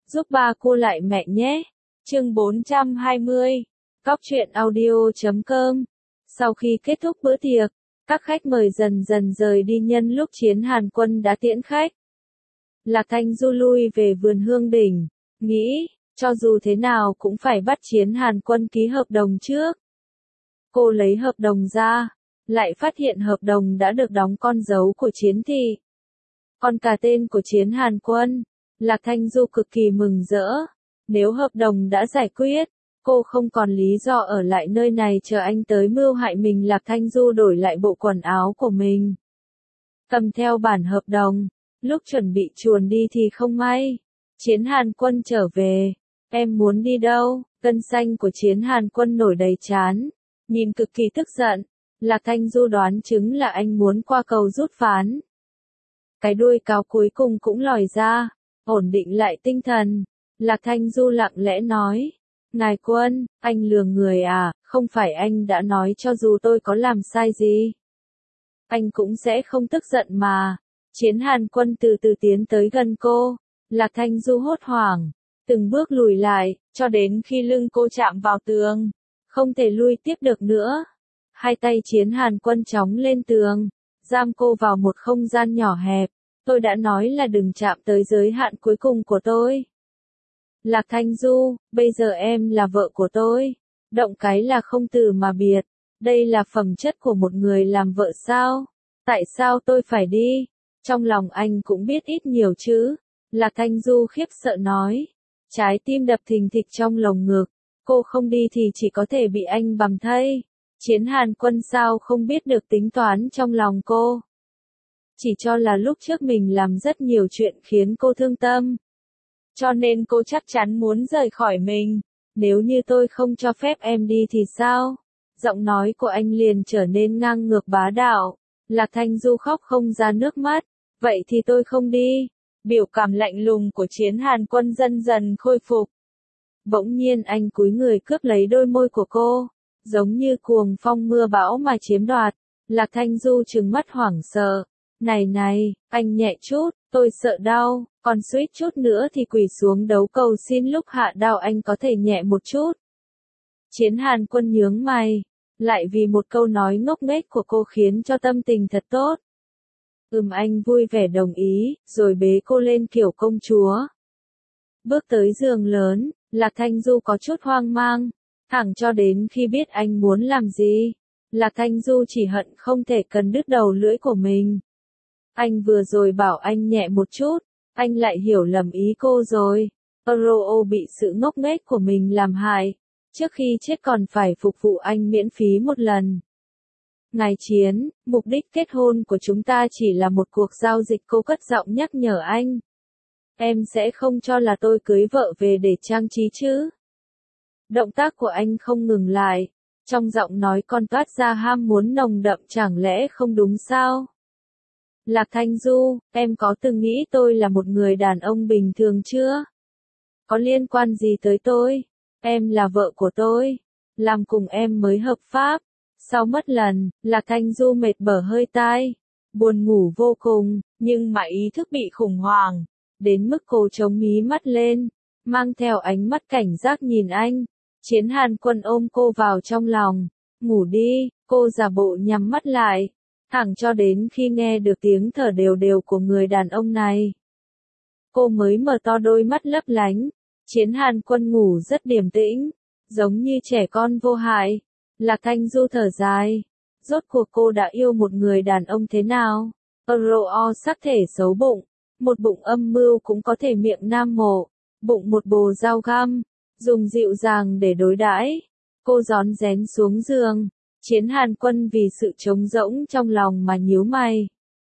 giúp ba cô lại mẹ nhé. Chương 420. Cóc truyện audio.com. Sau khi kết thúc bữa tiệc, các khách mời dần dần rời đi nhân lúc Chiến Hàn Quân đã tiễn khách. Lạc Thanh Du lui về vườn Hương Đỉnh, nghĩ, cho dù thế nào cũng phải bắt Chiến Hàn Quân ký hợp đồng trước. Cô lấy hợp đồng ra, lại phát hiện hợp đồng đã được đóng con dấu của Chiến Thị. Còn cả tên của Chiến Hàn Quân, Lạc Thanh Du cực kỳ mừng rỡ. Nếu hợp đồng đã giải quyết, cô không còn lý do ở lại nơi này chờ anh tới mưu hại mình. Lạc Thanh Du đổi lại bộ quần áo của mình, cầm theo bản hợp đồng. Lúc chuẩn bị chuồn đi thì không may, Chiến Hàn Quân trở về. Em muốn đi đâu? Gân xanh của Chiến Hàn Quân nổi đầy trán, nhìn cực kỳ tức giận. Lạc Thanh Du đoán chứng là anh muốn qua cầu rút ván. Cái đuôi cáo cuối cùng cũng lòi ra, ổn định lại tinh thần. Lạc Thanh Du lặng lẽ nói, Ngài Quân, anh lừa người à, không phải anh đã nói cho dù tôi có làm sai gì, anh cũng sẽ không tức giận mà. Chiến Hàn Quân từ từ tiến tới gần cô. Lạc Thanh Du hốt hoảng, từng bước lùi lại, cho đến khi lưng cô chạm vào tường, không thể lui tiếp được nữa. Hai tay Chiến Hàn Quân chóng lên tường, giam cô vào một không gian nhỏ hẹp. Tôi đã nói là đừng chạm tới giới hạn cuối cùng của tôi. Lạc Thanh Du, bây giờ em là vợ của tôi. Động cái là không từ mà biệt. Đây là phẩm chất của một người làm vợ sao? Tại sao tôi phải đi? Trong lòng anh cũng biết ít nhiều chứ. Lạc Thanh Du khiếp sợ nói. Trái tim đập thình thịch trong lồng ngực. Cô không đi thì chỉ có thể bị anh bằm thây. Chiến Hàn Quân sao không biết được tính toán trong lòng cô. Chỉ cho là lúc trước mình làm rất nhiều chuyện khiến cô thương tâm. Cho nên cô chắc chắn muốn rời khỏi mình. Nếu như tôi không cho phép em đi thì sao? Giọng nói của anh liền trở nên ngang ngược bá đạo. Lạc Thanh Du khóc không ra nước mắt. Vậy thì tôi không đi. Biểu cảm lạnh lùng của Chiến Hàn Quân dần dần khôi phục. Bỗng nhiên anh cúi người cướp lấy đôi môi của cô, giống như cuồng phong mưa bão mà chiếm đoạt. Lạc Thanh Du trừng mắt hoảng sợ. Này, anh nhẹ chút, tôi sợ đau, còn suýt chút nữa thì quỳ xuống đấu cầu xin lúc hạ đao anh có thể nhẹ một chút. Chiến Hàn Quân nhướng mày, lại vì một câu nói ngốc nghếch của cô khiến cho tâm tình thật tốt. Anh vui vẻ đồng ý, rồi bế cô lên kiểu công chúa. Bước tới giường lớn, Lạc Thanh Du có chút hoang mang, thẳng cho đến khi biết anh muốn làm gì. Lạc Thanh Du chỉ hận không thể cần đứt đầu lưỡi của mình. Anh vừa rồi bảo anh nhẹ một chút, anh lại hiểu lầm ý cô rồi. Oro bị sự ngốc nghếch của mình làm hại, trước khi chết còn phải phục vụ anh miễn phí một lần. Ngài Chiến, mục đích kết hôn của chúng ta chỉ là một cuộc giao dịch. Cô cất giọng nhắc nhở anh. Em sẽ không cho là tôi cưới vợ về để trang trí chứ? Động tác của anh không ngừng lại, trong giọng nói còn toát ra ham muốn nồng đậm, chẳng lẽ không đúng sao? Lạc Thanh Du, em có từng nghĩ tôi là một người đàn ông bình thường chưa? Có liên quan gì tới tôi? Em là vợ của tôi, làm cùng em mới hợp pháp. Sau mất lần, Lạc Thanh Du mệt bở hơi tai, buồn ngủ vô cùng, nhưng mà ý thức bị khủng hoảng, đến mức cô chống mí mắt lên, mang theo ánh mắt cảnh giác nhìn anh. Chiến Hàn Quân ôm cô vào trong lòng. Ngủ đi, cô giả bộ nhắm mắt lại, thẳng cho đến khi nghe được tiếng thở đều đều của người đàn ông này. Cô mới mở to đôi mắt lấp lánh. Chiến Hàn Quân ngủ rất điềm tĩnh, giống như trẻ con vô hại. Lạc Thanh Du thở dài. Rốt cuộc cô đã yêu một người đàn ông thế nào? Ro sắc thể xấu bụng, một bụng âm mưu cũng có thể miệng nam mộ, bụng một bồ dao găm, dùng dịu dàng để đối đãi. Cô rón rén xuống giường. Chiến Hàn Quân vì sự trống rỗng trong lòng mà nhíu mày.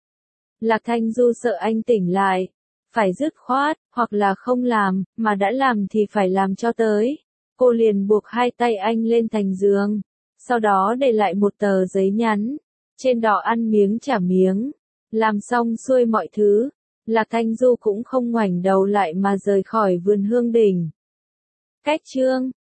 Lạc Thanh Du sợ anh tỉnh lại, phải dứt khoát, hoặc là không làm, mà đã làm thì phải làm cho tới. Cô liền buộc hai tay anh lên thành giường, sau đó để lại một tờ giấy nhắn, trên đó ăn miếng trả miếng. Làm xong xuôi mọi thứ, Lạc Thanh Du cũng không ngoảnh đầu lại mà rời khỏi vườn Hương Đỉnh. Cách chương